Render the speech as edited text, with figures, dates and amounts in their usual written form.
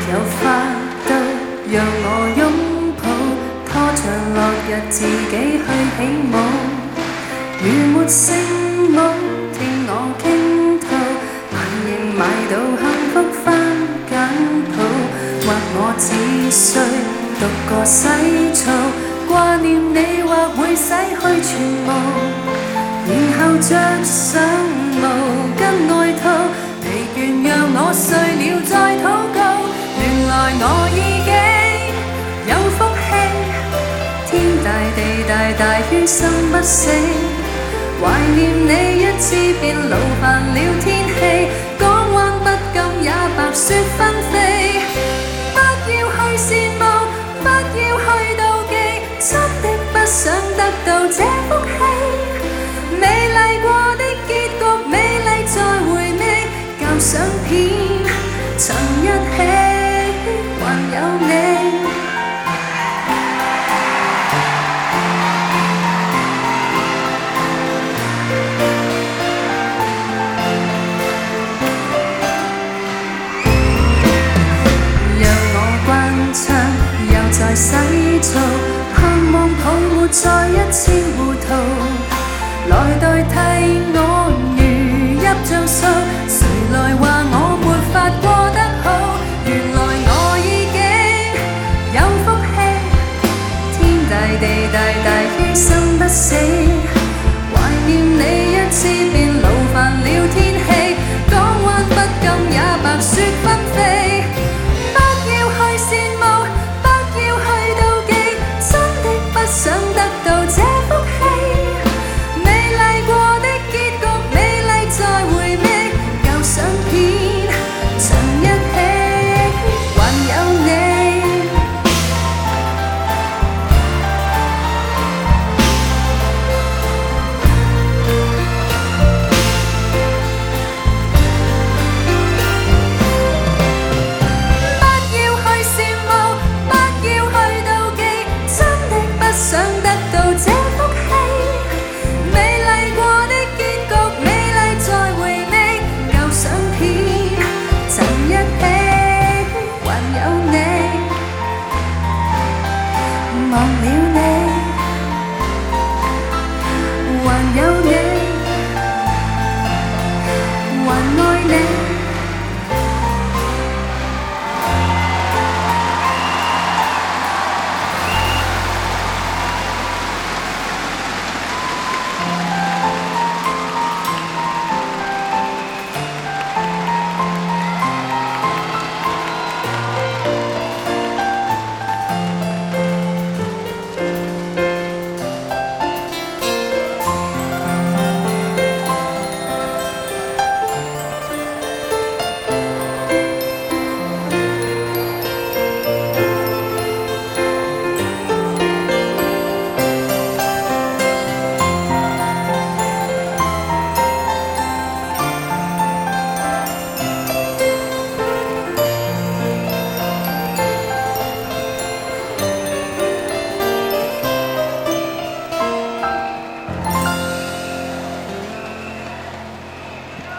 有法度，讓我擁抱，拖着落日自己去起舞。如沒聖母，聽我傾吐，萬應買到幸福返簡譜，或我只需獨個洗澡，掛念你或會洗去全無，然後着上毛巾外套，疲倦讓我睡了再禱告。原來我已經有福氣，天大地大大於心不死，懷念你一次便勞煩了天氣，港灣不禁也白雪紛飛。不要去羨慕，不要去妒忌，真的不想得到這福氣。美麗過的結局，美麗再回味，鑑賞片曾一起，還有你。又在洗澡，盼望泡沫再一次糊塗，來代替我如泣像訴，誰來話我